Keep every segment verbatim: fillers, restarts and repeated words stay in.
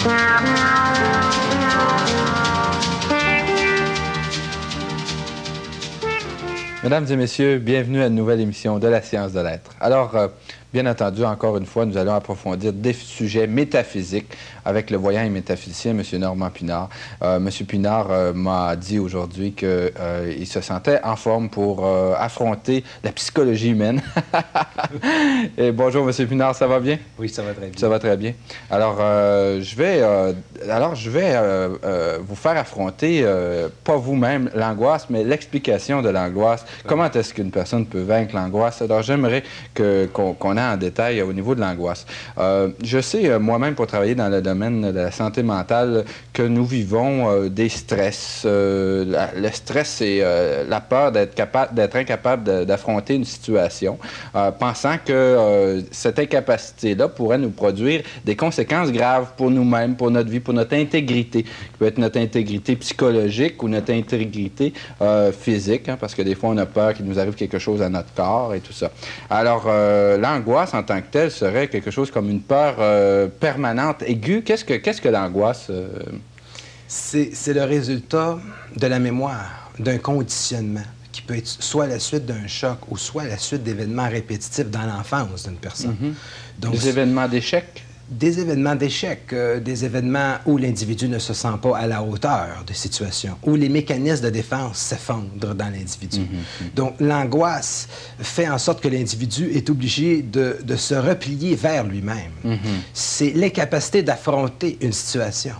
Mesdames et messieurs, bienvenue à une nouvelle émission de la science de l'être. Alors, euh, bien entendu, encore une fois, nous allons approfondir des sujets métaphysiques avec le voyant et métaphysicien, M. Normand Pinard. Euh, M. Pinard euh, m'a dit aujourd'hui qu'il euh, se sentait en forme pour euh, affronter la psychologie humaine. Et bonjour, M. Pinard, ça va bien? Oui, ça va très bien. Ça va très bien. Alors, euh, je vais, euh, alors, je vais euh, euh, vous faire affronter, euh, pas vous-même, l'angoisse, mais l'explication de l'angoisse. Oui. Comment est-ce qu'une personne peut vaincre l'angoisse? Alors, j'aimerais que, qu'on, qu'on ait en détail au niveau de l'angoisse. Euh, je sais, euh, moi-même, pour travailler dans le domaine de la santé mentale, que nous vivons euh, des stress. Euh, la, le stress, c'est euh, la peur d'être capable, d'être incapable de, d'affronter une situation, euh, pensant que euh, cette incapacité-là pourrait nous produire des conséquences graves pour nous-mêmes, pour notre vie, pour notre intégrité, qui peut être notre intégrité psychologique ou notre intégrité euh, physique, hein, parce que des fois, on a peur qu'il nous arrive quelque chose à notre corps et tout ça. Alors, euh, l'angoisse en tant que telle serait quelque chose comme une peur euh, permanente, aiguë. Qu'est-ce que, qu'est-ce que l'angoisse? Euh... C'est, c'est le résultat de la mémoire, d'un conditionnement, qui peut être soit la suite d'un choc ou soit la suite d'événements répétitifs dans l'enfance d'une personne. Mm-hmm. Donc, des événements d'échec? Des événements d'échec, euh, des événements où l'individu ne se sent pas à la hauteur de situation, où les mécanismes de défense s'effondrent dans l'individu. Mm-hmm. Donc, l'angoisse fait en sorte que l'individu est obligé de, de se replier vers lui-même. Mm-hmm. C'est l'incapacité d'affronter une situation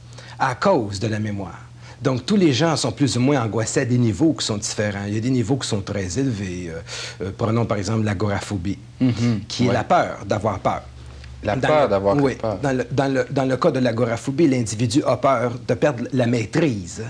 à cause de la mémoire. Donc, tous les gens sont plus ou moins angoissés à des niveaux qui sont différents. Il y a des niveaux qui sont très élevés. Euh, euh, prenons par exemple l'agoraphobie, mm-hmm. qui ouais. est la peur d'avoir peur. La dans peur d'avoir oui, peur. Dans le, dans, le, dans le cas de l'agoraphobie, l'individu a peur de perdre la maîtrise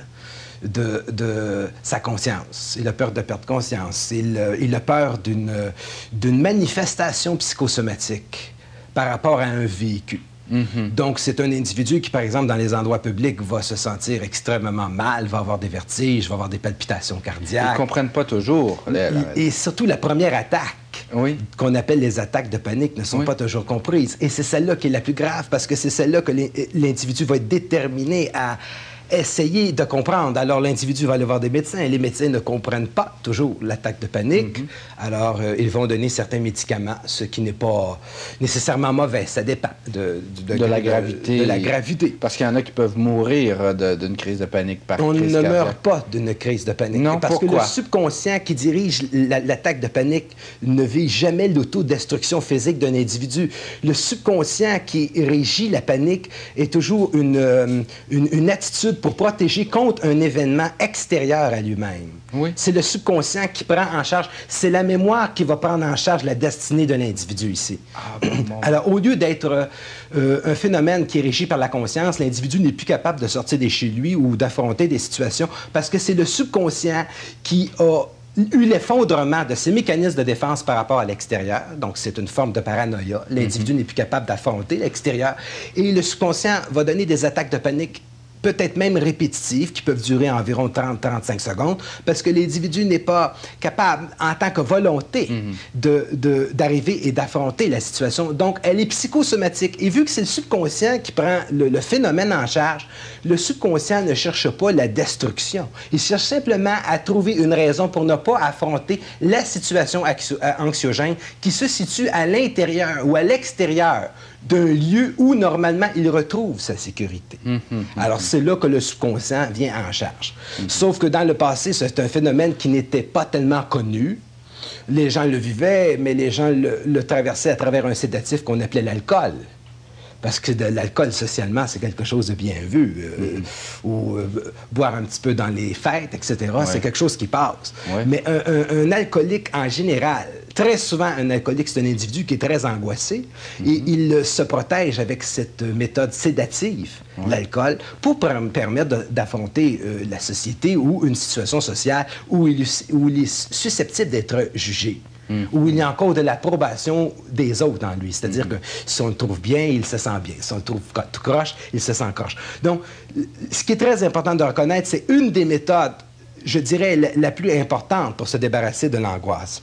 de, de sa conscience. Il a peur de perdre conscience. Il, il a peur d'une, d'une manifestation psychosomatique par rapport à un vécu. Mm-hmm. Donc, c'est un individu qui, par exemple, dans les endroits publics, va se sentir extrêmement mal, va avoir des vertiges, va avoir des palpitations cardiaques. Ils ne comprennent pas toujours. Les... Et surtout, la première attaque, oui. qu'on appelle les attaques de panique, ne sont oui. pas toujours comprises. Et c'est celle-là qui est la plus grave, parce que c'est celle-là que l'individu va être déterminé à essayer de comprendre. Alors, l'individu va aller voir des médecins. Les médecins ne comprennent pas toujours l'attaque de panique. Mm-hmm. Alors, euh, ils vont donner certains médicaments, ce qui n'est pas nécessairement mauvais. Ça dépend de, de, de, de, la, gravité. de, de la gravité. Parce qu'il y en a qui peuvent mourir de, d'une crise de panique par On crise ne cardiaque. meurt pas d'une crise de panique. Non, parce pourquoi? que le subconscient qui dirige la, l'attaque de panique ne vise jamais l'autodestruction physique d'un individu. Le subconscient qui régit la panique est toujours une, euh, une, une attitude pour protéger contre un événement extérieur à lui-même. Oui. C'est le subconscient qui prend en charge, c'est la mémoire qui va prendre en charge la destinée de l'individu ici. Ah, bon, bon. Alors, au lieu d'être euh, un phénomène qui est régi par la conscience, l'individu n'est plus capable de sortir de chez lui ou d'affronter des situations parce que c'est le subconscient qui a eu l'effondrement de ses mécanismes de défense par rapport à l'extérieur. Donc, c'est une forme de paranoïa. L'individu mm-hmm. n'est plus capable d'affronter l'extérieur. Et le subconscient va donner des attaques de panique peut-être même répétitives, qui peuvent durer environ trente à trente-cinq secondes, parce que l'individu n'est pas capable, en tant que volonté, mm-hmm. de, de, d'arriver et d'affronter la situation. Donc, elle est psychosomatique. Et vu que c'est le subconscient qui prend le, le phénomène en charge, le subconscient ne cherche pas la destruction. Il cherche simplement à trouver une raison pour ne pas affronter la situation anxiogène qui se situe à l'intérieur ou à l'extérieur d'un lieu où, normalement, il retrouve sa sécurité. Mmh, mmh, Alors, c'est là que le subconscient vient en charge. Mmh. Sauf que dans le passé, c'est un phénomène qui n'était pas tellement connu. Les gens le vivaient, mais les gens le, le traversaient à travers un sédatif qu'on appelait l'alcool. Parce que de l'alcool, socialement, c'est quelque chose de bien vu. Euh, mm-hmm. Ou euh, boire un petit peu dans les fêtes, et cetera, ouais. c'est quelque chose qui passe. Ouais. Mais un, un, un alcoolique, en général, très souvent, un alcoolique, c'est un individu qui est très angoissé. Mm-hmm. Et il se protège avec cette méthode sédative, ouais. l'alcool, pour permettre de, d'affronter euh, la société ou une situation sociale où il, où il est susceptible d'être jugé. Mmh. Où il y a encore de l'approbation des autres en lui. C'est-à-dire mmh. que si on le trouve bien, il se sent bien. Si on le trouve tout croche, il se sent croche. Donc, ce qui est très important de reconnaître, c'est une des méthodes, je dirais, la, la plus importante pour se débarrasser de l'angoisse.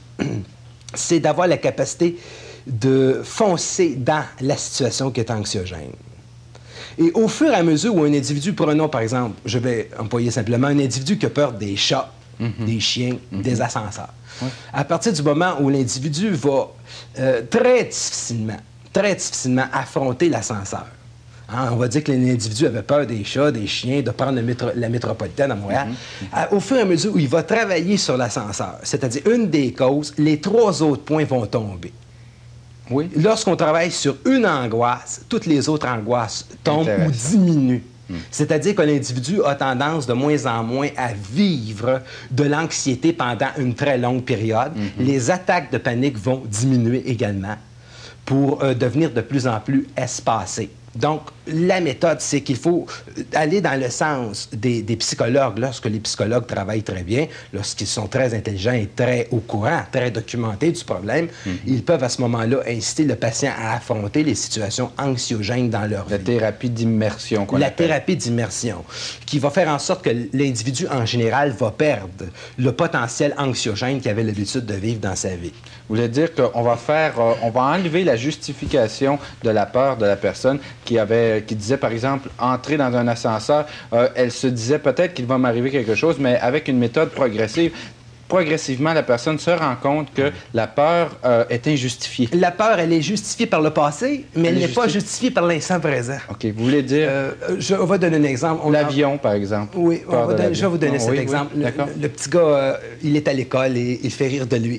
C'est d'avoir la capacité de foncer dans la situation qui est anxiogène. Et au fur et à mesure où un individu, prenons par exemple, je vais employer simplement un individu qui a peur des chats, mm-hmm. des chiens, mm-hmm. des ascenseurs. Oui. À partir du moment où l'individu va euh, très difficilement, très difficilement affronter l'ascenseur, hein, on va dire que l'individu avait peur des chats, des chiens, de prendre le métro, la métropolitaine à Montréal. Mm-hmm. à, au fur et à mesure où il va travailler sur l'ascenseur, c'est-à-dire une des causes, les trois autres points vont tomber. Oui. Lorsqu'on travaille sur une angoisse, toutes les autres angoisses tombent ou diminuent. Hum. C'est-à-dire que l'individu a tendance de moins en moins à vivre de l'anxiété pendant une très longue période. Mm-hmm. Les attaques de panique vont diminuer également pour euh, devenir de plus en plus espacées. Donc, la méthode, c'est qu'il faut aller dans le sens des, des psychologues. Lorsque les psychologues travaillent très bien, lorsqu'ils sont très intelligents et très au courant, très documentés du problème, mm-hmm. ils peuvent à ce moment-là inciter le patient à affronter les situations anxiogènes dans leur la vie. La thérapie d'immersion. La appelle. thérapie d'immersion, qui va faire en sorte que l'individu, en général, va perdre le potentiel anxiogène qu'il avait l'habitude de vivre dans sa vie. Vous voulez dire qu'on va faire, euh, on va enlever la justification de la peur de la personne qui avait, qui disait, par exemple, entrer dans un ascenseur, euh, elle se disait peut-être qu'il va m'arriver quelque chose, mais avec une méthode progressive, progressivement, la personne se rend compte que la peur euh, est injustifiée. La peur, elle est justifiée par le passé, mais elle, elle n'est pas justifiée par l'instant présent. OK. Vous voulez dire... Euh, je, on va donner un exemple. L'avion, a... par exemple. Oui, on va donner, je vais vous donner non, cet oui, exemple. Oui, le, le petit gars, euh, il est à l'école et il fait rire de lui.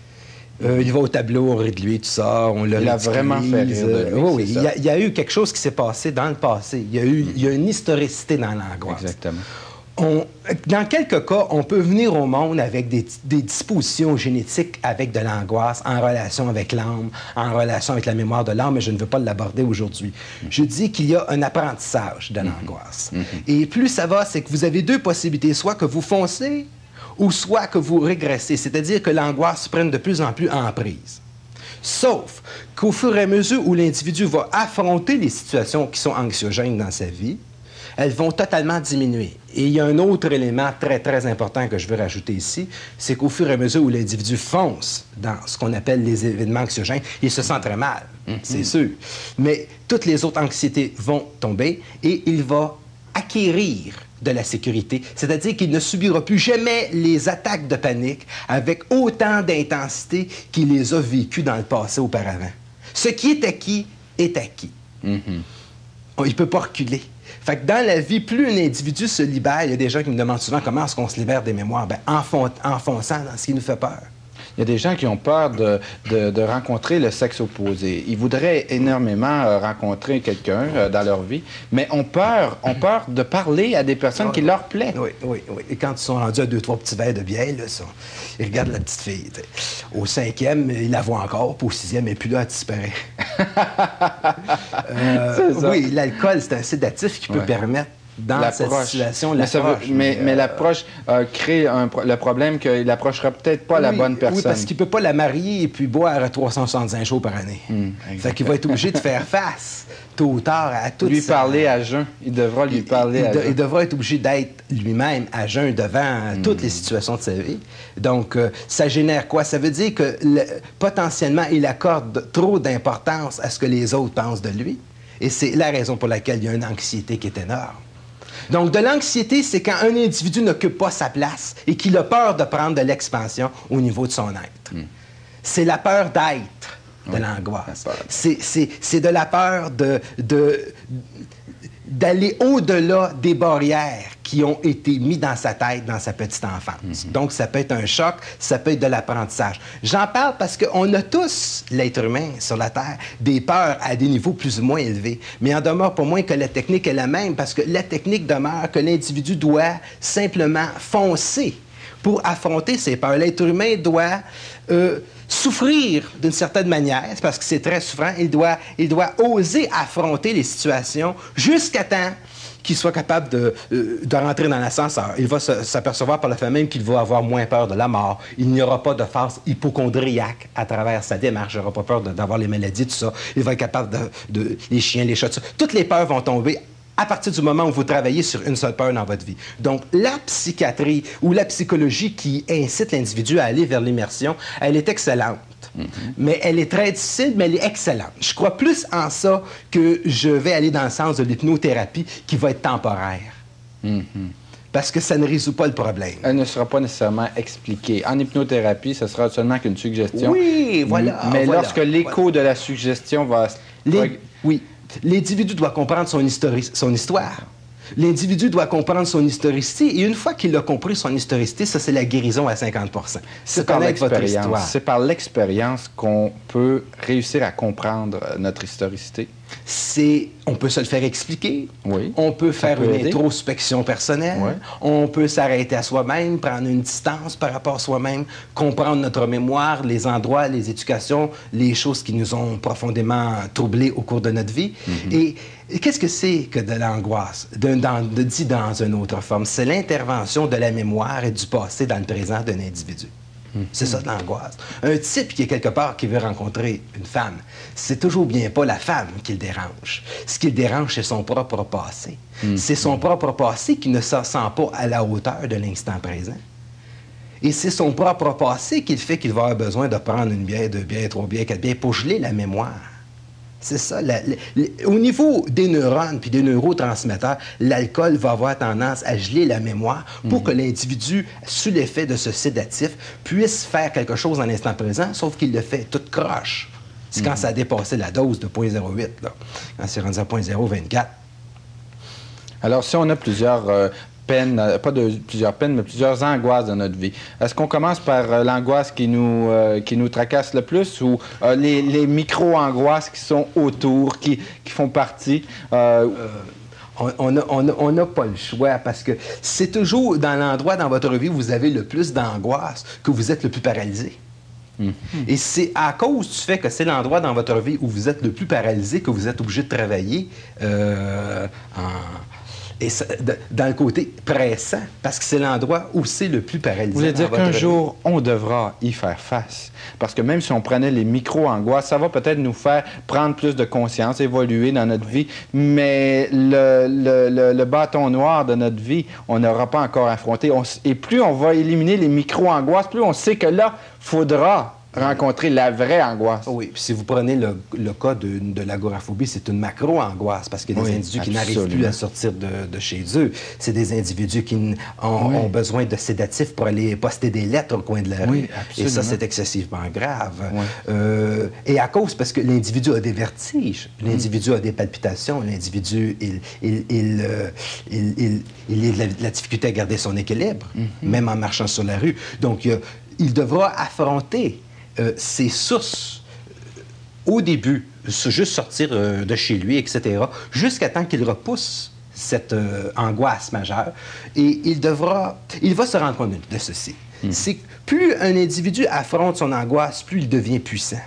Euh, il va au tableau, on rit de lui, tout ça, on le Il a vraiment fait rire de lui, oui, oui. Il y, a, il y a eu quelque chose qui s'est passé dans le passé. Il y a, eu, mm. il y a une historicité dans l'angoisse. Exactement. On, dans quelques cas, on peut venir au monde avec des, des dispositions génétiques avec de l'angoisse en relation avec l'âme, en relation avec la mémoire de l'âme, mais je ne veux pas l'aborder aujourd'hui. Mm. Je dis qu'il y a un apprentissage de l'angoisse. Mm-hmm. Et plus ça va, c'est que vous avez deux possibilités, soit que vous foncez, ou soit que vous régressez, c'est-à-dire que l'angoisse prenne de plus en plus emprise. Sauf qu'au fur et à mesure où l'individu va affronter les situations qui sont anxiogènes dans sa vie, elles vont totalement diminuer. Et il y a un autre élément très, très important que je veux rajouter ici, c'est qu'au fur et à mesure où l'individu fonce dans ce qu'on appelle les événements anxiogènes, il se sent très mal, mm-hmm. c'est sûr. Mais toutes les autres anxiétés vont tomber et il va acquérir de la sécurité, c'est-à-dire qu'il ne subira plus jamais les attaques de panique avec autant d'intensité qu'il les a vécues dans le passé auparavant. Ce qui est acquis est acquis. Mm-hmm. Il ne peut pas reculer. Fait que dans la vie, plus un individu se libère, il y a des gens qui me demandent souvent comment est-ce qu'on se libère des mémoires. Bien, en, fon- en fonçant dans ce qui nous fait peur. Il y a des gens qui ont peur de, de, de rencontrer le sexe opposé. Ils voudraient énormément euh, rencontrer quelqu'un euh, dans leur vie, mais ont peur, ont peur de parler à des personnes oui, qui leur plaisent. Oui, oui, oui. Et quand ils sont rendus à deux, trois petits verres de bière, là, ça, ils regardent la petite fille. T'sais. Au cinquième, ils la voient encore, puis au sixième, elle n'est plus là, elle disparaît. euh, oui, l'alcool, c'est un sédatif qui peut ouais. permettre dans cette situation, l'approche. Mais, mais, mais, mais l'approche euh, crée un, le problème qu'il n'approchera peut-être pas oui, la bonne personne. Oui, parce qu'il ne peut pas la marier et puis boire trois cent soixante-cinq jours par année. Mmh, fait qu'il va être obligé de faire face, tôt ou tard, à tout Lui ça. parler à jeun. Il devra lui parler il, à il, jeun. Il devra être obligé d'être lui-même à jeun devant mmh. toutes les situations de sa vie. Donc, euh, ça génère quoi? Ça veut dire que le, potentiellement, il accorde trop d'importance à ce que les autres pensent de lui. Et c'est la raison pour laquelle il y a une anxiété qui est énorme. Donc, de l'anxiété, c'est quand un individu n'occupe pas sa place et qu'il a peur de prendre de l'expansion au niveau de son être. Mm. C'est la peur d'être de oui, l'angoisse. C'est, c'est, c'est de la peur de, de, d'aller au-delà des barrières qui ont été mises dans sa tête, dans sa petite enfance. Mm-hmm. Donc, ça peut être un choc, ça peut être de l'apprentissage. J'en parle parce qu'on a tous, l'être humain sur la Terre, des peurs à des niveaux plus ou moins élevés. Mais il en demeure pour moins que la technique est la même, parce que la technique demeure que l'individu doit simplement foncer pour affronter ses peurs. L'être humain doit euh, souffrir d'une certaine manière, parce que c'est très souffrant, il doit, il doit oser affronter les situations jusqu'à temps qu'il soit capable de, euh, de rentrer dans l'ascenseur. Il va se, s'apercevoir par le fait même qu'il va avoir moins peur de la mort. Il n'y aura pas de phase hypochondriaque à travers sa démarche. Il n'aura pas peur de, d'avoir les maladies, tout ça. Il va être capable de... de les chiens, les chats, tout ça. Toutes les peurs vont tomber à partir du moment où vous travaillez sur une seule peur dans votre vie. Donc, la psychiatrie ou la psychologie qui incite l'individu à aller vers l'immersion, elle est excellente. Mm-hmm. Mais elle est très difficile, mais elle est excellente. Je crois plus en ça que je vais aller dans le sens de l'hypnothérapie qui va être temporaire. Mm-hmm. Parce que ça ne résout pas le problème. Elle ne sera pas nécessairement expliquée. En hypnothérapie, ce sera seulement qu'une suggestion. Oui, voilà. Mais voilà, lorsque l'écho voilà. de la suggestion va... Les... Oui. L'individu doit comprendre son, histori... son histoire. L'individu doit comprendre son historicité. Et une fois qu'il a compris son historicité, ça, c'est la guérison à cinquante pour cent. C'est par l'expérience. C'est par l'expérience qu'on peut réussir à comprendre notre historicité. C'est, on peut se le faire expliquer. Oui. On peut faire peut une aider. introspection personnelle. Oui. On peut s'arrêter à soi-même, prendre une distance par rapport à soi-même, comprendre notre mémoire, les endroits, les éducations, les choses qui nous ont profondément troublés au cours de notre vie. Mm-hmm. Et, et qu'est-ce que c'est que de l'angoisse? De, dans, de, dit dans une autre forme, c'est l'intervention de la mémoire et du passé dans le présent d'un individu. Mm-hmm. C'est ça de l'angoisse. Un type qui est quelque part qui veut rencontrer une femme, c'est toujours bien pas la femme qui le dérange. Ce qui le dérange, c'est son propre passé. Mm-hmm. C'est son propre passé qui ne se sent pas à la hauteur de l'instant présent. Et c'est son propre passé qui fait qu'il va avoir besoin de prendre une bière, deux bières, trois bières, quatre bières pour geler la mémoire. C'est ça. La, la, la, au niveau des neurones puis des neurotransmetteurs, l'alcool va avoir tendance à geler la mémoire pour mmh. que l'individu, sous l'effet de ce sédatif, puisse faire quelque chose dans l'instant présent, sauf qu'il le fait tout croche. C'est mmh. quand ça a dépassé la dose de zéro virgule zéro huit, là, quand c'est rendu à zéro virgule zéro vingt-quatre. Alors, si on a plusieurs... Euh... peines, pas de plusieurs peines, mais plusieurs angoisses dans notre vie. Est-ce qu'on commence par euh, l'angoisse qui nous, euh, qui nous tracasse le plus ou euh, les, les micro-angoisses qui sont autour, qui, qui font partie? Euh... Euh, on n'a pas le choix parce que c'est toujours dans l'endroit dans votre vie où vous avez le plus d'angoisse que vous êtes le plus paralysé. Mm-hmm. Et c'est à cause du fait que c'est l'endroit dans votre vie où vous êtes le plus paralysé que vous êtes obligé de travailler euh, en... Et ça, de, dans le côté pressant, parce que c'est l'endroit où c'est le plus paralysant. Vous voulez dire qu'un jour, on devra y faire face. Parce que même si on prenait les micro-angoisses, ça va peut-être nous faire prendre plus de conscience, évoluer dans notre vie, mais le, le, le, le bâton noir de notre vie, on n'aura pas encore affronté. On, et plus on va éliminer les micro-angoisses, plus on sait que là, il faudra rencontrer la vraie angoisse. Oui, puis si vous prenez le, le cas de, de l'agoraphobie, c'est une macro-angoisse parce qu'il y a des oui, individus absolument. qui n'arrivent plus à sortir de, de chez eux. C'est des individus qui ont, oui. ont besoin de sédatifs pour aller poster des lettres au coin de la rue. Oui, et ça, c'est excessivement grave. Oui. Euh, et à cause, parce que l'individu a des vertiges, l'individu mm. a des palpitations, l'individu, il, il, il, euh, il, il, il a de la, de la difficulté à garder son équilibre, mm-hmm. même en marchant sur la rue. Donc, euh, il devra affronter Euh, ses sources euh, au début, juste sortir euh, de chez lui, et cetera, jusqu'à temps qu'il repousse cette euh, angoisse majeure. Et il devra, il va se rendre compte de, de ceci. Mmh. C'est que plus un individu affronte son angoisse, plus il devient puissant.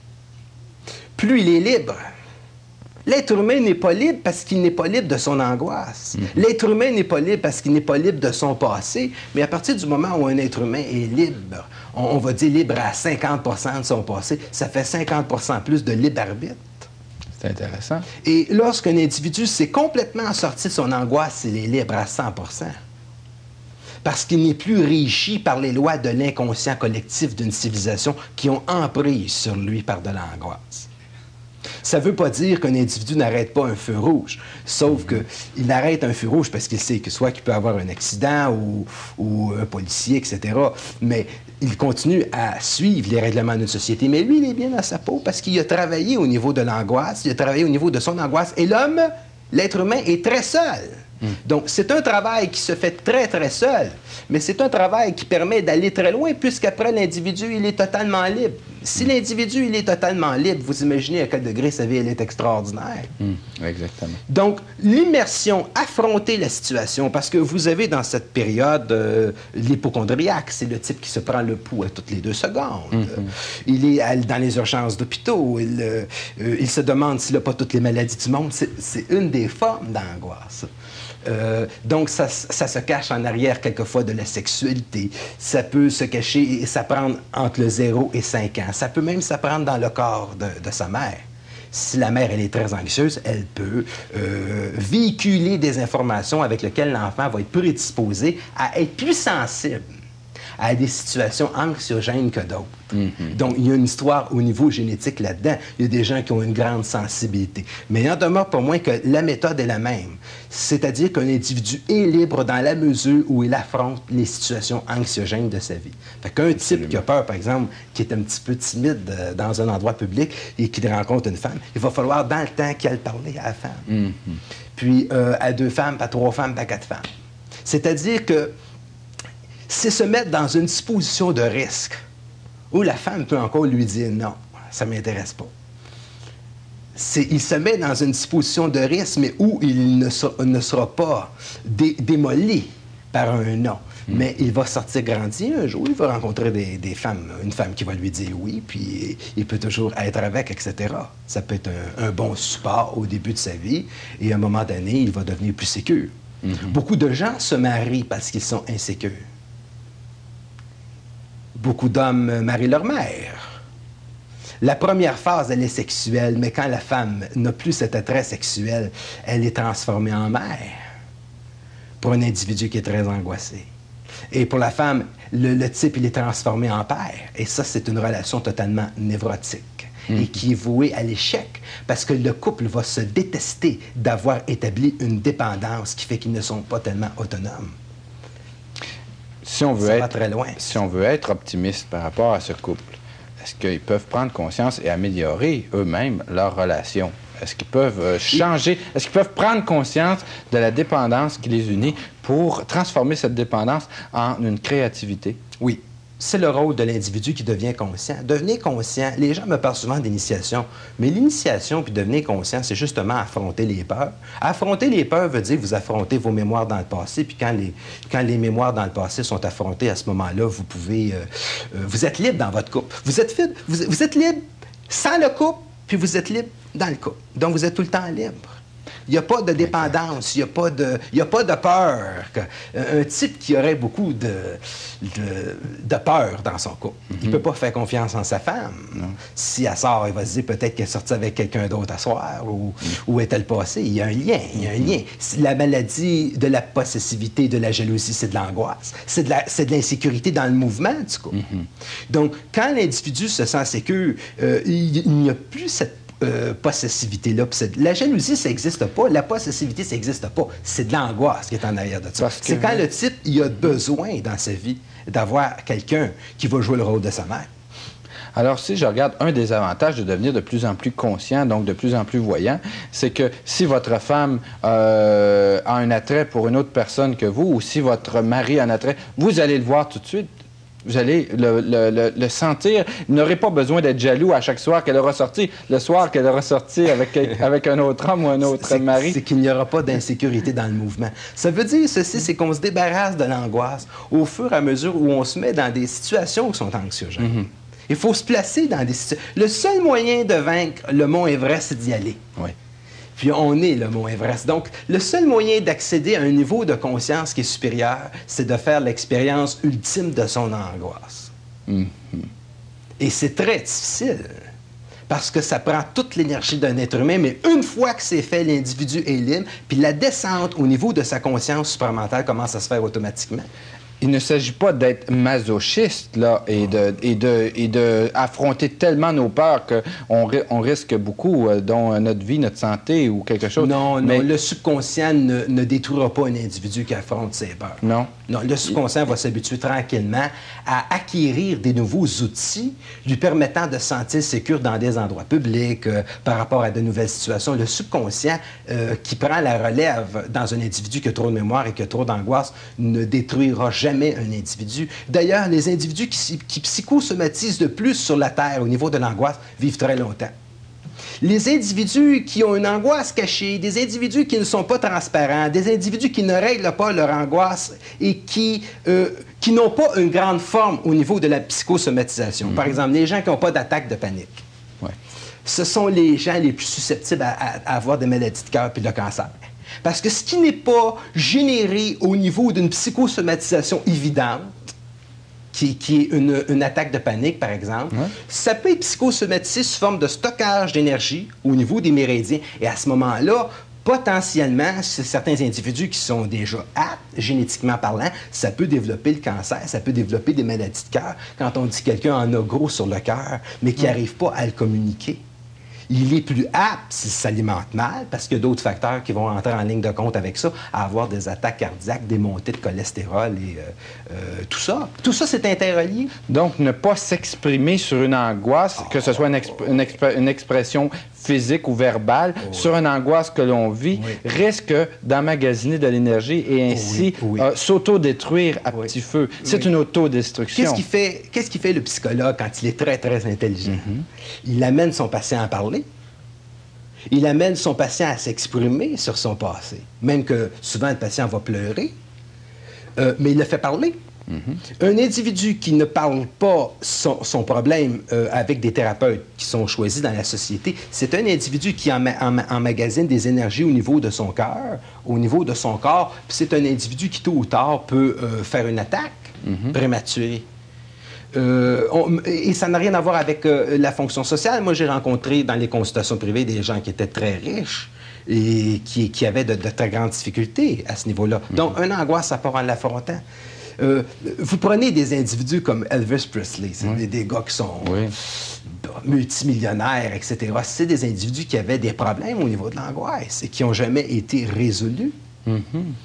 Plus il est libre. L'être humain n'est pas libre parce qu'il n'est pas libre de son angoisse. Mm-hmm. L'être humain n'est pas libre parce qu'il n'est pas libre de son passé. Mais à partir du moment où un être humain est libre, on, on va dire libre à cinquante pour cent de son passé, ça fait cinquante pour cent plus de libre arbitre. C'est intéressant. Et lorsqu'un individu s'est complètement sorti de son angoisse, il est libre à cent pour cent. Parce qu'il n'est plus régi par les lois de l'inconscient collectif d'une civilisation qui ont emprise sur lui par de l'angoisse. Ça ne veut pas dire qu'un individu n'arrête pas un feu rouge, sauf qu'il arrête un feu rouge parce qu'il sait que soit qu'il peut avoir un accident ou, ou un policier, et cetera. Mais il continue à suivre les règlements d'une société. Mais lui, il est bien dans sa peau parce qu'il a travaillé au niveau de l'angoisse, il a travaillé au niveau de son angoisse. Et l'homme, l'être humain, est très seul. Mmh. Donc, c'est un travail qui se fait très, très seul, mais c'est un travail qui permet d'aller très loin, puisqu'après, l'individu, il est totalement libre. Si mmh. l'individu, il est totalement libre, vous imaginez à quel degré sa vie, elle est extraordinaire. Mmh. Exactement. Donc, l'immersion, affronter la situation, parce que vous avez dans cette période euh, l'hypochondriaque, c'est le type qui se prend le pouls à toutes les deux secondes. Mmh. Il est à, dans les urgences d'hôpitaux, il, euh, il se demande s'il n'a pas toutes les maladies du monde. C'est, c'est une des formes d'angoisse. Euh, donc, ça, ça se cache en arrière quelquefois de la sexualité. Ça peut se cacher et s'apprendre entre le zéro et cinq ans. Ça peut même s'apprendre dans le corps de, de sa mère. Si la mère, elle est très anxieuse, elle peut euh, véhiculer des informations avec lesquelles l'enfant va être prédisposé à être plus sensible à des situations anxiogènes que d'autres. Mm-hmm. Donc, il y a une histoire au niveau génétique là-dedans. Il y a des gens qui ont une grande sensibilité. Mais il en demeure pour moi que la méthode est la même. C'est-à-dire qu'un individu est libre dans la mesure où il affronte les situations anxiogènes de sa vie. Fait qu'un type qui a peur, par exemple, qui est un petit peu timide euh, dans un endroit public et qui rencontre une femme, il va falloir, dans le temps, qu'il aille parler à la femme. Mm-hmm. Puis euh, à deux femmes, à trois femmes, à quatre femmes. C'est-à-dire que c'est se mettre dans une disposition de risque où la femme peut encore lui dire non, ça ne m'intéresse pas. C'est, il se met dans une disposition de risque, mais où il ne, so, ne sera pas dé, démoli par un non. Mm. Mais il va sortir grandi un jour, il va rencontrer des, des femmes, une femme qui va lui dire oui, puis il peut toujours être avec, et cetera. Ça peut être un, un bon support au début de sa vie, et à un moment donné, il va devenir plus sécure. Mm-hmm. Beaucoup de gens se marient parce qu'ils sont insécures. Beaucoup d'hommes marient leur mère. La première phase, elle est sexuelle, mais quand la femme n'a plus cet attrait sexuel, elle est transformée en mère pour un individu qui est très angoissé. Et pour la femme, le, le type, il est transformé en père. Et ça, c'est une relation totalement névrotique mmh. et qui est vouée à l'échec parce que le couple va se détester d'avoir établi une dépendance qui fait qu'ils ne sont pas tellement autonomes. Si on veut ça être, va très loin. Si on veut être optimiste par rapport à ce couple, est-ce qu'ils peuvent prendre conscience et améliorer eux-mêmes leur relation? Est-ce qu'ils peuvent euh, changer? Est-ce qu'ils peuvent prendre conscience de la dépendance qui les unit pour transformer cette dépendance en une créativité? Oui. C'est le rôle de l'individu qui devient conscient. Devenir conscient, les gens me parlent souvent d'initiation, mais l'initiation puis devenir conscient, c'est justement affronter les peurs. Affronter les peurs veut dire vous affrontez vos mémoires dans le passé, puis quand les, quand les mémoires dans le passé sont affrontées, à ce moment-là, vous pouvez... Euh, euh, vous êtes libre dans votre couple. Vous êtes, vous, vous êtes libre sans le couple, puis vous êtes libre dans le couple. Donc, vous êtes tout le temps libre. Il n'y a pas de dépendance, il n'y a pas de, il y a pas de peur. Un type qui aurait beaucoup de, de, de peur dans son couple, mm-hmm. il ne peut pas faire confiance en sa femme. Non. Si elle sort, il va se dire peut-être qu'elle est sortie avec quelqu'un d'autre à soir, ou mm-hmm. où est-elle passée? Il y a un lien, il y a un lien. La maladie de la possessivité, de la jalousie, c'est de l'angoisse. C'est de, la, c'est de l'insécurité dans le mouvement du couple. Mm-hmm. Donc, quand l'individu se sent sécure, euh, il, il n'y a plus cette Euh, possessivité-là. La jalousie, ça n'existe pas. La possessivité, ça n'existe pas. C'est de l'angoisse qui est en arrière de ça. Que... C'est quand le type, il a besoin dans sa vie d'avoir quelqu'un qui va jouer le rôle de sa mère. Alors, si je regarde un des avantages de devenir de plus en plus conscient, donc de plus en plus voyant, c'est que si votre femme euh, a un attrait pour une autre personne que vous, ou si votre mari a un attrait, vous allez le voir tout de suite. Vous allez le, le, le, le sentir. Vous n'aurez pas besoin d'être jaloux à chaque soir qu'elle aura sorti. Le soir qu'elle aura sorti avec, avec un autre homme ou un autre c'est, mari. C'est qu'il n'y aura pas d'insécurité dans le mouvement. Ça veut dire ceci, c'est qu'on se débarrasse de l'angoisse au fur et à mesure où on se met dans des situations qui sont anxiogènes. Mm-hmm. Il faut se placer dans des situations. Le seul moyen de vaincre le mont Everest, c'est d'y aller. Oui. Puis on est le mont Everest. Donc, le seul moyen d'accéder à un niveau de conscience qui est supérieur, c'est de faire l'expérience ultime de son angoisse. Mm-hmm. Et c'est très difficile, parce que ça prend toute l'énergie d'un être humain, mais une fois que c'est fait, l'individu est libre, puis la descente au niveau de sa conscience supramentale commence à se faire automatiquement. Il ne s'agit pas d'être masochiste, là, et de, et de, et de affronter tellement nos peurs qu'on on risque beaucoup, euh, dont notre vie, notre santé ou quelque chose. Non, mais... non, le subconscient ne, ne détruira pas un individu qui affronte ses peurs. Non. Non, le subconscient va s'habituer tranquillement à acquérir des nouveaux outils lui permettant de se sentir sécure dans des endroits publics, euh, par rapport à de nouvelles situations. Le subconscient euh, qui prend la relève dans un individu qui a trop de mémoire et qui a trop d'angoisse ne détruira jamais jamais un individu. D'ailleurs, les individus qui, qui psychosomatisent le plus sur la Terre au niveau de l'angoisse vivent très longtemps. Les individus qui ont une angoisse cachée, des individus qui ne sont pas transparents, des individus qui ne règlent pas leur angoisse et qui, euh, qui n'ont pas une grande forme au niveau de la psychosomatisation. Mm-hmm. Par exemple, les gens qui n'ont pas d'attaque de panique. Ouais. Ce sont les gens les plus susceptibles à, à, à avoir des maladies de cœur et de cancer. Parce que ce qui n'est pas généré au niveau d'une psychosomatisation évidente, qui, qui est une, une attaque de panique, par exemple, ouais. ça peut être psychosomatisé sous forme de stockage d'énergie au niveau des méridiens. Et à ce moment-là, Potentiellement, chez certains individus qui sont déjà aptes, génétiquement parlant, ça peut développer le cancer, ça peut développer des maladies de cœur. Quand on dit que quelqu'un en a gros sur le cœur, mais qui n'arrive pas à le communiquer, il est plus apte, s'il s'alimente mal, parce qu'il y a d'autres facteurs qui vont entrer en ligne de compte avec ça, à avoir des attaques cardiaques, des montées de cholestérol et euh, euh, tout ça. Tout ça, c'est interrelié. Donc, ne pas s'exprimer sur une angoisse, oh, que ce soit une, exp une, exp une expression physique ou verbale, oh, sur une angoisse que l'on vit, oui. risque d'emmagasiner de l'énergie et ainsi oh, oui, oui. euh, s'auto-détruire à oui. petit feu. C'est oui. une autodestruction. Qu'est-ce qui fait, qu'est-ce qui fait le psychologue quand il est très, très intelligent? Mm-hmm. Il amène son patient à parler. Il amène son patient à s'exprimer sur son passé. Même que souvent, le patient va pleurer, euh, mais il le fait parler. Mm-hmm. Un individu qui ne parle pas son, son problème euh, avec des thérapeutes qui sont choisis dans la société, c'est un individu qui emmagasine des énergies au niveau de son cœur, au niveau de son corps, puis c'est un individu qui, tôt ou tard, peut euh, faire une attaque mm-hmm. prématurée. Euh, on, et ça n'a rien à voir avec euh, la fonction sociale. Moi, j'ai rencontré dans les consultations privées des gens qui étaient très riches et qui, qui avaient de, de très grandes difficultés à ce niveau-là. Mm-hmm. Donc, une angoisse, ça part en l'affrontant. Euh, vous prenez des individus comme Elvis Presley, c'est oui. des, des gars qui sont oui. multimillionnaires, et cetera. C'est des individus qui avaient des problèmes au niveau de l'angoisse et qui n'ont jamais été résolus. Mm-hmm.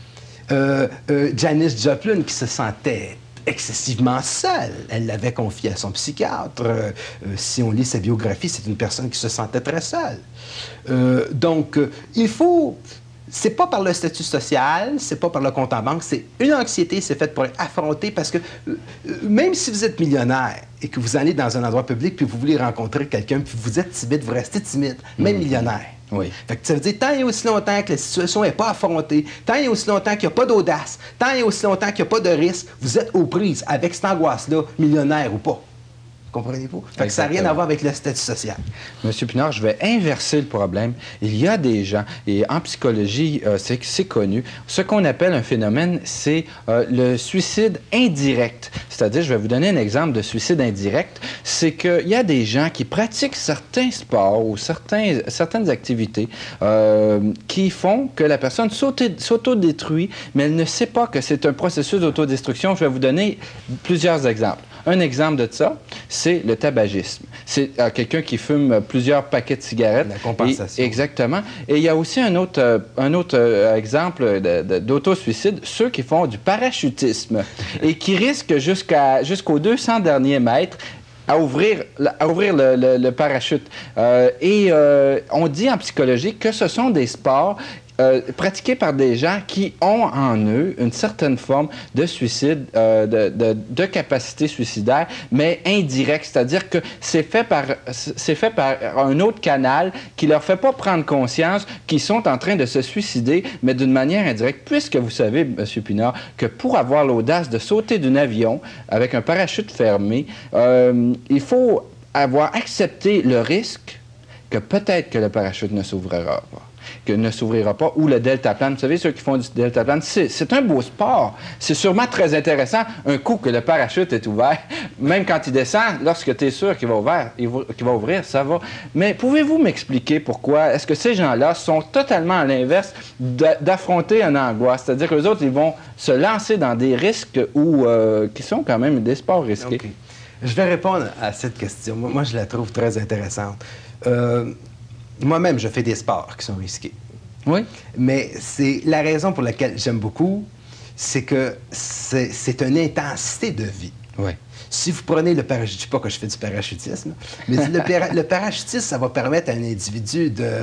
euh, euh, Janis Joplin, qui se sentait excessivement seule. Elle l'avait confié à son psychiatre. Euh, euh, si on lit sa biographie, c'est une personne qui se sentait très seule. Euh, donc, euh, il faut... C'est pas par le statut social, c'est pas par le compte en banque, c'est une anxiété, c'est faite pour affronter parce que euh, même si vous êtes millionnaire et que vous allez dans un endroit public puis vous voulez rencontrer quelqu'un puis vous êtes timide, vous restez timide, même mmh. millionnaire. Oui. Fait que ça veut dire, tant et aussi longtemps que la situation n'est pas affrontée, tant et aussi longtemps qu'il n'y a pas d'audace, tant et aussi longtemps qu'il n'y a pas de risque, vous êtes aux prises avec cette angoisse-là, millionnaire ou pas. Comprenez-vous? Fait que ça n'a rien à voir avec le statut social. Monsieur Pinard, je vais inverser le problème. Il y a des gens, et en psychologie, euh, c'est connu, ce qu'on appelle un phénomène, c'est euh, le suicide indirect. C'est-à-dire, je vais vous donner un exemple de suicide indirect, c'est qu'il y a des gens qui pratiquent certains sports ou certains, certaines activités euh, qui font que la personne s'autodétruit, mais elle ne sait pas que c'est un processus d'autodestruction. Je vais vous donner plusieurs exemples. Un exemple de ça, c'est le tabagisme. C'est euh, quelqu'un qui fume plusieurs paquets de cigarettes. La compensation. Et, exactement. Et il y a aussi un autre, euh, un autre euh, exemple d'autosuicide, ceux qui font du parachutisme et qui risquent jusqu'à, jusqu'aux deux cents derniers mètres à ouvrir, à ouvrir le, le, le parachute. Euh, et euh, on dit en psychologie que ce sont des sports Euh, pratiqués par des gens qui ont en eux une certaine forme de suicide, euh, de, de, de capacité suicidaire, mais indirecte, c'est-à-dire que c'est fait par c'est fait par un autre canal qui leur fait pas prendre conscience qu'ils sont en train de se suicider, mais d'une manière indirecte, puisque vous savez, M. Pinard, que pour avoir l'audace de sauter d'un avion avec un parachute fermé, euh, il faut avoir accepté le risque que peut-être que le parachute ne s'ouvrira pas. que ne s'ouvrira pas, ou le deltaplane. Vous savez, ceux qui font du deltaplane, c'est un beau sport. C'est sûrement très intéressant un coup que le parachute est ouvert. Même quand il descend, lorsque tu es sûr qu'il va, ouvert, qu'il va ouvrir, ça va. Mais pouvez-vous m'expliquer pourquoi? Est-ce que ces gens-là sont totalement à l'inverse d'affronter une angoisse? C'est-à-dire qu'eux autres, ils vont se lancer dans des risques où, euh, qui sont quand même des sports risqués. Okay. Je vais répondre à cette question. Moi, moi je la trouve très intéressante. Euh, Moi-même, je fais des sports qui sont risqués. Oui. Mais c'est la raison pour laquelle j'aime beaucoup, c'est que c'est une intensité de vie. Oui. Si vous prenez le parachutisme, je ne dis pas que je fais du parachutisme, mais le, para, le parachutisme, ça va permettre à un individu de,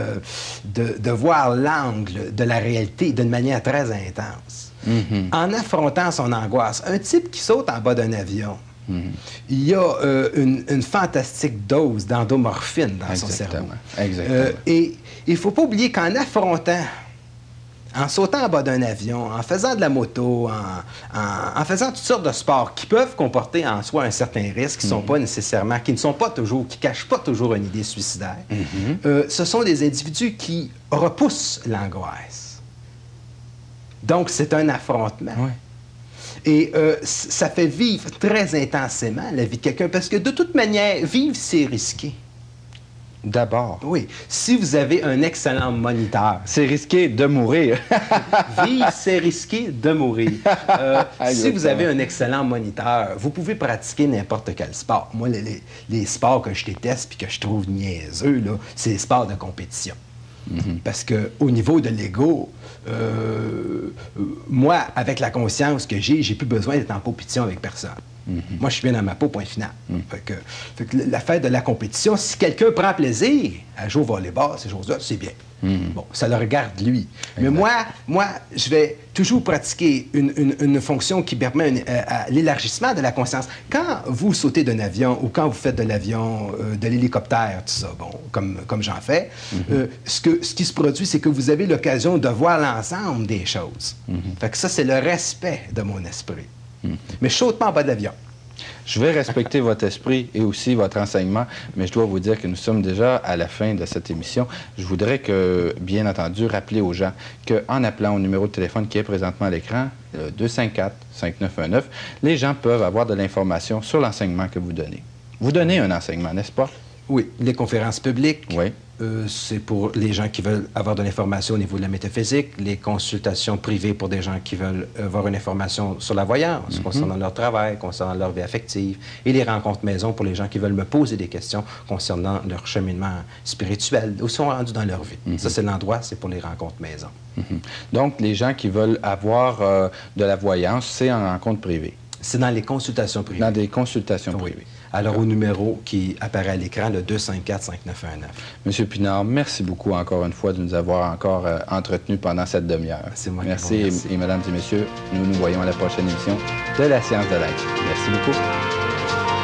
de, de voir l'angle de la réalité d'une manière très intense. Mm-hmm. En affrontant son angoisse, un type qui saute en bas d'un avion, Mm-hmm. il y a euh, une, une fantastique dose d'endomorphine dans Exactement. son cerveau. Exactement. Euh, et il ne faut pas oublier qu'en affrontant, en sautant en bas d'un avion, en faisant de la moto, en, en, en faisant toutes sortes de sports qui peuvent comporter en soi un certain risque, qui ne sont mm-hmm. pas nécessairement, qui ne sont pas toujours, qui ne cachent pas toujours une idée suicidaire, mm-hmm. euh, ce sont des individus qui repoussent l'angoisse. Donc, c'est un affrontement. Oui. Et euh, ça fait vivre très intensément la vie de quelqu'un, parce que de toute manière, vivre, c'est risqué. D'abord. Oui. Si vous avez un excellent moniteur... C'est risqué de mourir. Vivre, c'est risqué de mourir. Euh, si vous avez un excellent moniteur, vous pouvez pratiquer n'importe quel sport. Moi, les, les, les sports que je déteste et que je trouve niaiseux, là, c'est les sports de compétition. Mm-hmm. Parce qu'au niveau de l'ego, euh, moi, avec la conscience que j'ai, j'ai plus besoin d'être en compétition avec personne. Mm-hmm. Moi, je suis bien dans ma peau, point final. Mm. Fait que, fait que l'affaire de la compétition, si quelqu'un prend plaisir à jouer au volleyball, ces choses-là, c'est bien. Mm. Bon, ça le regarde lui. Exact. Mais moi, moi, je vais toujours pratiquer une, une, une fonction qui permet une, euh, l'élargissement de la conscience. Quand vous sautez d'un avion ou quand vous faites de l'avion, euh, de l'hélicoptère, tout ça, bon, comme, comme j'en fais, mm-hmm. euh, ce, que, ce qui se produit, c'est que vous avez l'occasion de voir l'ensemble des choses. Mm-hmm. Fait que ça, c'est le respect de mon esprit. Mmh. Mais je saute pas en bas de l'avion. Je vais respecter votre esprit et aussi votre enseignement, mais je dois vous dire que nous sommes déjà à la fin de cette émission. Je voudrais que, bien entendu, rappeler aux gens qu'en appelant au numéro de téléphone qui est présentement à l'écran, le deux cinq quatre, cinq neuf un neuf, les gens peuvent avoir de l'information sur l'enseignement que vous donnez. Vous donnez un enseignement, n'est-ce pas? Oui, les conférences publiques, oui. euh, c'est pour les gens qui veulent avoir de l'information au niveau de la métaphysique, les consultations privées pour des gens qui veulent avoir une information sur la voyance, mm-hmm. concernant leur travail, concernant leur vie affective, et les rencontres maison pour les gens qui veulent me poser des questions concernant leur cheminement spirituel, où ils sont rendus dans leur vie. Mm-hmm. Ça, c'est l'endroit, c'est pour les rencontres maison. Mm-hmm. Donc, les gens qui veulent avoir euh, de la voyance, c'est en rencontre privée? C'est dans les consultations privées. Dans des consultations oui. privées. Alors, au numéro qui apparaît à l'écran, le deux cinq quatre, cinq neuf un neuf. Monsieur Pinard, merci beaucoup encore une fois de nous avoir encore euh, entretenus pendant cette demi-heure. C'est moi merci, qui vous remercie. Et, et mesdames et messieurs, nous nous voyons à la prochaine émission de La Science de l'Être. Merci beaucoup.